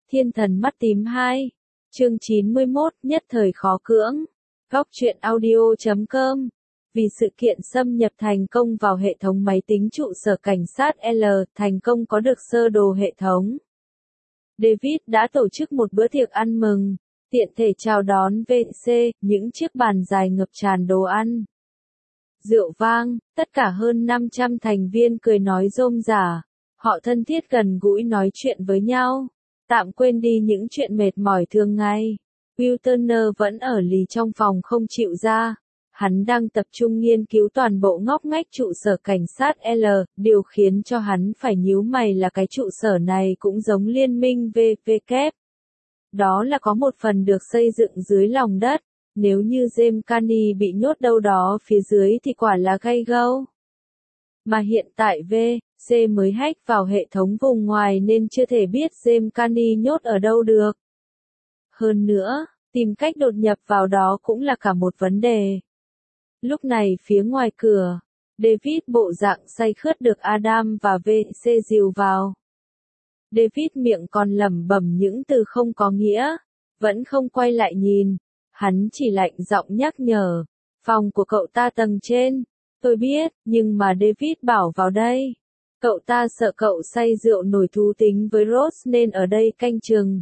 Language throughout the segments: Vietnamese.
Thiên thần mắt tím 2. Chương 91, nhất thời khó cưỡng. Góc truyện audio.com. Vì sự kiện xâm nhập thành công vào hệ thống máy tính trụ sở cảnh sát L, thành công có được sơ đồ hệ thống. David đã tổ chức một bữa tiệc ăn mừng, tiện thể chào đón VC, những chiếc bàn dài ngập tràn đồ ăn. Rượu vang, tất cả hơn 500 thành viên cười nói rôm rả, họ thân thiết gần gũi nói chuyện với nhau, tạm quên đi những chuyện mệt mỏi thường ngày. Will Turner vẫn ở lì trong phòng không chịu ra. Hắn đang tập trung nghiên cứu toàn bộ ngóc ngách trụ sở cảnh sát L, điều khiến cho hắn phải nhíu mày là cái trụ sở này cũng giống liên minh VVK. Đó là có một phần được xây dựng dưới lòng đất, nếu như James Carney bị nhốt đâu đó phía dưới thì quả là gay go. Mà hiện tại VC mới hack vào hệ thống vùng ngoài nên chưa thể biết James Carney nhốt ở đâu được. Hơn nữa, tìm cách đột nhập vào đó cũng là cả một vấn đề. Lúc này phía ngoài cửa, David bộ dạng say khướt được Adam và VC dìu vào. David miệng còn lẩm bẩm những từ không có nghĩa, vẫn không quay lại nhìn. Hắn chỉ lạnh giọng nhắc nhở, phòng của cậu ta tầng trên. Tôi biết, nhưng mà David bảo vào đây. Cậu ta sợ cậu say rượu nổi thú tính với Rose nên ở đây canh chừng.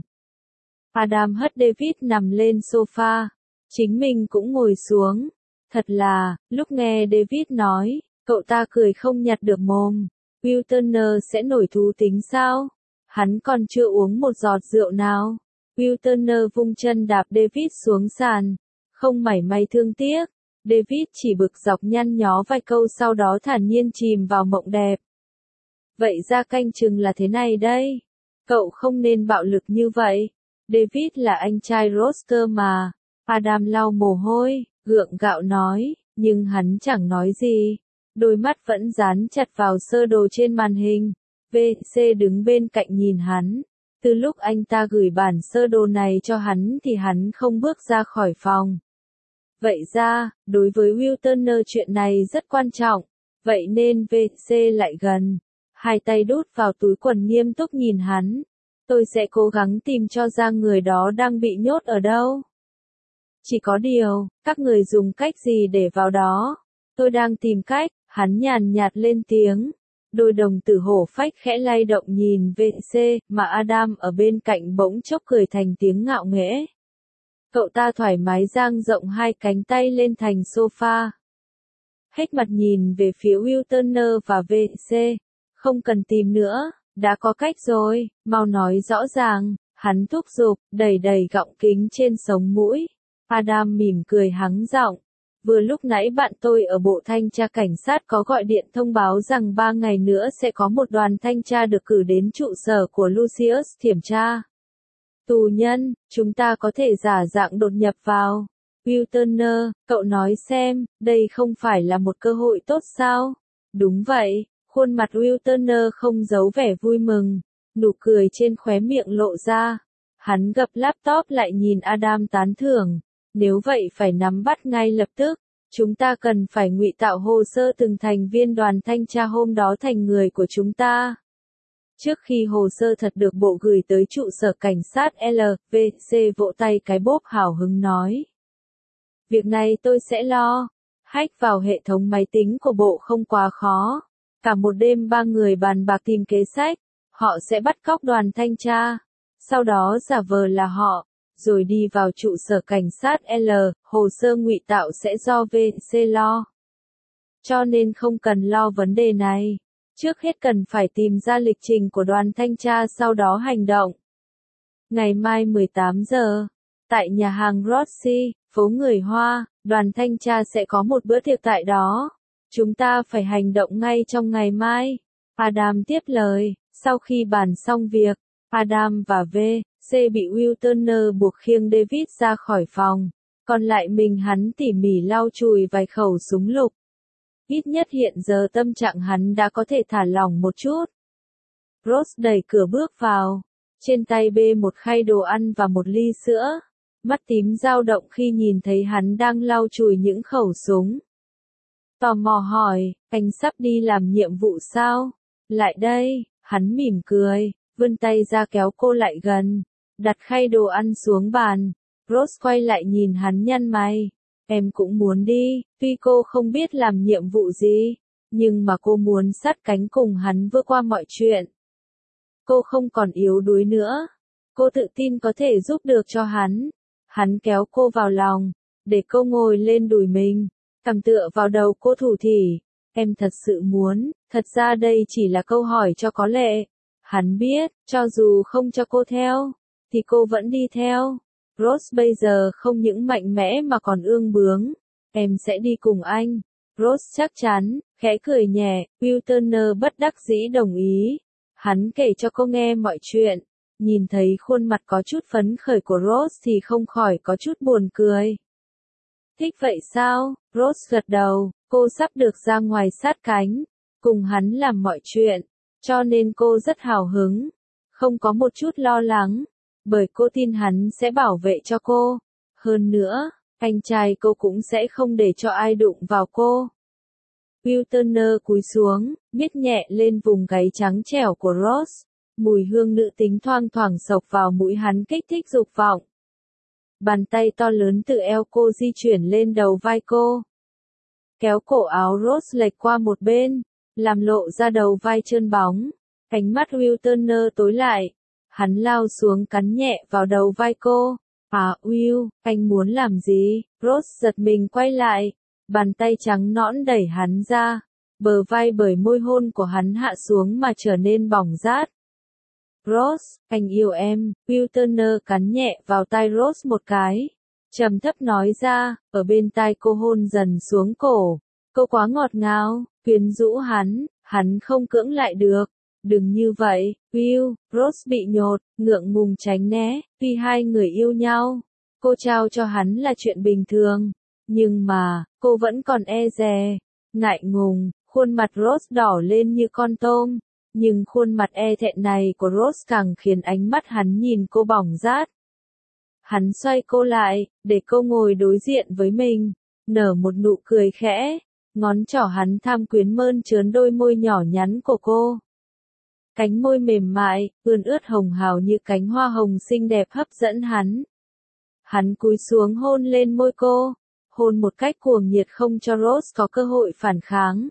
Adam hất David nằm lên sofa, chính mình cũng ngồi xuống. Thật là, lúc nghe David nói, cậu ta cười không nhặt được mồm. Will Turner sẽ nổi thú tính sao? Hắn còn chưa uống một giọt rượu nào. Will Turner vung chân đạp David xuống sàn, không mảy may thương tiếc. David chỉ bực dọc nhăn nhó vài câu sau đó thản nhiên chìm vào mộng đẹp. Vậy ra canh chừng là thế này đây. Cậu không nên bạo lực như vậy. David là anh trai Roster mà. Adam lau mồ hôi, gượng gạo nói, nhưng hắn chẳng nói gì. Đôi mắt vẫn dán chặt vào sơ đồ trên màn hình. VC đứng bên cạnh nhìn hắn. Từ lúc anh ta gửi bản sơ đồ này cho hắn thì hắn không bước ra khỏi phòng. Vậy ra, đối với Will Turner chuyện này rất quan trọng. Vậy nên VC lại gần. Hai tay đút vào túi quần nghiêm túc nhìn hắn. Tôi sẽ cố gắng tìm cho ra người đó đang bị nhốt ở đâu. Chỉ có điều, các người dùng cách gì để vào đó? Tôi đang tìm cách, hắn nhàn nhạt lên tiếng. Đôi đồng tử hổ phách khẽ lay động nhìn VC, mà Adam ở bên cạnh bỗng chốc cười thành tiếng ngạo nghễ. Cậu ta thoải mái dang rộng hai cánh tay lên thành sofa. Hết mặt nhìn về phía Will Turner và VC. Không cần tìm nữa, đã có cách rồi, mau nói rõ ràng. Hắn thúc giục, đẩy đẩy gọng kính trên sống mũi. Adam mỉm cười hắng giọng. Vừa lúc nãy bạn tôi ở bộ thanh tra cảnh sát có gọi điện thông báo rằng 3 ngày nữa sẽ có một đoàn thanh tra được cử đến trụ sở của Lucius kiểm tra. Tù nhân, chúng ta có thể giả dạng đột nhập vào. Will Turner, cậu nói xem, đây không phải là một cơ hội tốt sao? Đúng vậy, khuôn mặt Will Turner không giấu vẻ vui mừng, nụ cười trên khóe miệng lộ ra. Hắn gập laptop lại nhìn Adam tán thưởng. Nếu vậy phải nắm bắt ngay lập tức, chúng ta cần phải ngụy tạo hồ sơ từng thành viên đoàn thanh tra hôm đó thành người của chúng ta. Trước khi hồ sơ thật được bộ gửi tới trụ sở cảnh sát LVC vỗ tay cái bốp hào hứng nói. Việc này tôi sẽ lo. Hack vào hệ thống máy tính của bộ không quá khó. Cả một đêm 3 người bàn bạc tìm kế sách. Họ sẽ bắt cóc đoàn thanh tra. Sau đó giả vờ là họ. Rồi đi vào trụ sở cảnh sát L, hồ sơ ngụy tạo sẽ do VC lo. Cho nên không cần lo vấn đề này. Trước hết cần phải tìm ra lịch trình của đoàn thanh tra sau đó hành động. Ngày mai 18 giờ, tại nhà hàng Roxy, phố người Hoa, đoàn thanh tra sẽ có một bữa tiệc tại đó. Chúng ta phải hành động ngay trong ngày mai. Adam tiếp lời, sau khi bàn xong việc, Adam và VC bị Will Turner buộc khiêng David ra khỏi phòng, còn lại mình hắn tỉ mỉ lau chùi vài khẩu súng lục. Ít nhất hiện giờ tâm trạng hắn đã có thể thả lỏng một chút. Rose đẩy cửa bước vào, trên tay bê một khay đồ ăn và một ly sữa, mắt tím dao động khi nhìn thấy hắn đang lau chùi những khẩu súng. Tò mò hỏi, anh sắp đi làm nhiệm vụ sao? Lại đây, hắn mỉm cười, vươn tay ra kéo cô lại gần. đặt khay đồ ăn xuống bàn. Rose quay lại nhìn hắn nhăn mày. Em cũng muốn đi, tuy cô không biết làm nhiệm vụ gì, nhưng mà cô muốn sát cánh cùng hắn vượt qua mọi chuyện. Cô không còn yếu đuối nữa. Cô tự tin có thể giúp được cho hắn. Hắn kéo cô vào lòng, để cô ngồi lên đùi mình, cằm tựa vào đầu cô thủ thỉ. Em thật sự muốn, thật ra đây chỉ là câu hỏi cho có lệ. Hắn biết, cho dù không cho cô theo, thì cô vẫn đi theo. Rose bây giờ không những mạnh mẽ mà còn ương bướng. Em sẽ đi cùng anh. Rose chắc chắn, khẽ cười nhẹ, Will Turner bất đắc dĩ đồng ý. Hắn kể cho cô nghe mọi chuyện. Nhìn thấy khuôn mặt có chút phấn khởi của Rose thì không khỏi có chút buồn cười. Thích vậy sao? Rose gật đầu, cô sắp được ra ngoài sát cánh, cùng hắn làm mọi chuyện, cho nên cô rất hào hứng, không có một chút lo lắng, bởi cô tin hắn sẽ bảo vệ cho cô. Hơn nữa, anh trai cô cũng sẽ không để cho ai đụng vào cô. Will Turner cúi xuống, miết nhẹ lên vùng gáy trắng trẻo của Rose. Mùi hương nữ tính thoang thoảng xộc vào mũi hắn kích thích dục vọng. Bàn tay to lớn từ eo cô di chuyển lên đầu vai cô. Kéo cổ áo Rose lệch qua một bên, làm lộ ra đầu vai trơn bóng. Ánh mắt Will Turner tối lại. Hắn lao xuống cắn nhẹ vào đầu vai cô. À Will, anh muốn làm gì? Rose giật mình quay lại. Bàn tay trắng nõn đẩy hắn ra. Bờ vai bởi môi hôn của hắn hạ xuống mà trở nên bỏng rát. Rose, anh yêu em. Will Turner cắn nhẹ vào tai Rose một cái. Trầm thấp nói ra, ở bên tai cô hôn dần xuống cổ. Cô quá ngọt ngào, quyến rũ hắn không cưỡng lại được. Đừng như vậy, Will. Rose bị nhột, ngượng ngùng tránh né. Tuy hai người yêu nhau, cô trao cho hắn là chuyện bình thường. Nhưng mà, cô vẫn còn e dè, ngại ngùng, khuôn mặt Rose đỏ lên như con tôm. Nhưng khuôn mặt e thẹn này của Rose càng khiến ánh mắt hắn nhìn cô bỏng rát. Hắn xoay cô lại, để cô ngồi đối diện với mình, nở một nụ cười khẽ, ngón trỏ hắn tham quyến mơn trớn đôi môi nhỏ nhắn của cô. Cánh môi mềm mại, ươn ướt hồng hào như cánh hoa hồng xinh đẹp hấp dẫn hắn. Hắn cúi xuống hôn lên môi cô, hôn một cách cuồng nhiệt không cho Rose có cơ hội phản kháng.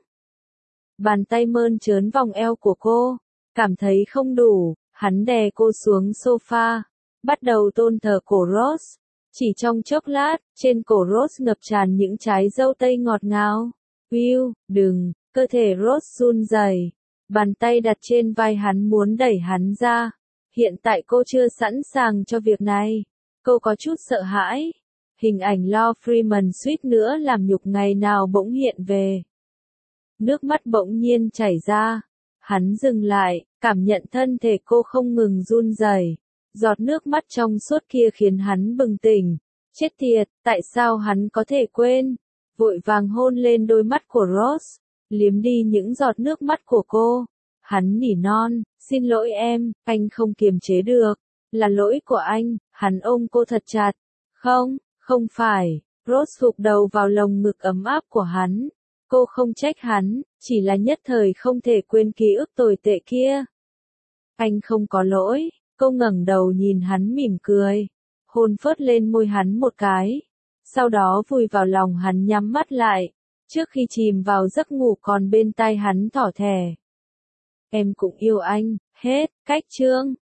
Bàn tay mơn trớn vòng eo của cô, cảm thấy không đủ, hắn đè cô xuống sofa, bắt đầu tôn thờ cổ Rose. Chỉ trong chốc lát, trên cổ Rose ngập tràn những trái dâu tây ngọt ngào. Will, đừng, cơ thể Rose run rẩy, bàn tay đặt trên vai hắn muốn đẩy hắn ra. Hiện tại cô chưa sẵn sàng cho việc này, cô có chút sợ hãi. Hình ảnh Lo Freeman suýt nữa làm nhục ngày nào bỗng hiện về. Nước mắt bỗng nhiên chảy ra. Hắn dừng lại, cảm nhận thân thể cô không ngừng run rẩy. Giọt nước mắt trong suốt kia khiến hắn bừng tỉnh. Chết tiệt, tại sao hắn có thể quên? Vội vàng hôn lên đôi mắt của Rose, liếm đi những giọt nước mắt của cô. Hắn nỉ non, xin lỗi em, anh không kiềm chế được. Là lỗi của anh. Hắn ôm cô thật chặt. Không, không phải. Rose gục đầu vào lồng ngực ấm áp của hắn. Cô không trách hắn, chỉ là nhất thời không thể quên ký ức tồi tệ kia. Anh không có lỗi. Cô ngẩng đầu nhìn hắn mỉm cười, hôn phớt lên môi hắn một cái, sau đó vùi vào lòng hắn nhắm mắt lại, trước khi chìm vào giấc ngủ còn bên tai hắn thỏ thẻ. Em cũng yêu anh, hết, cách chương.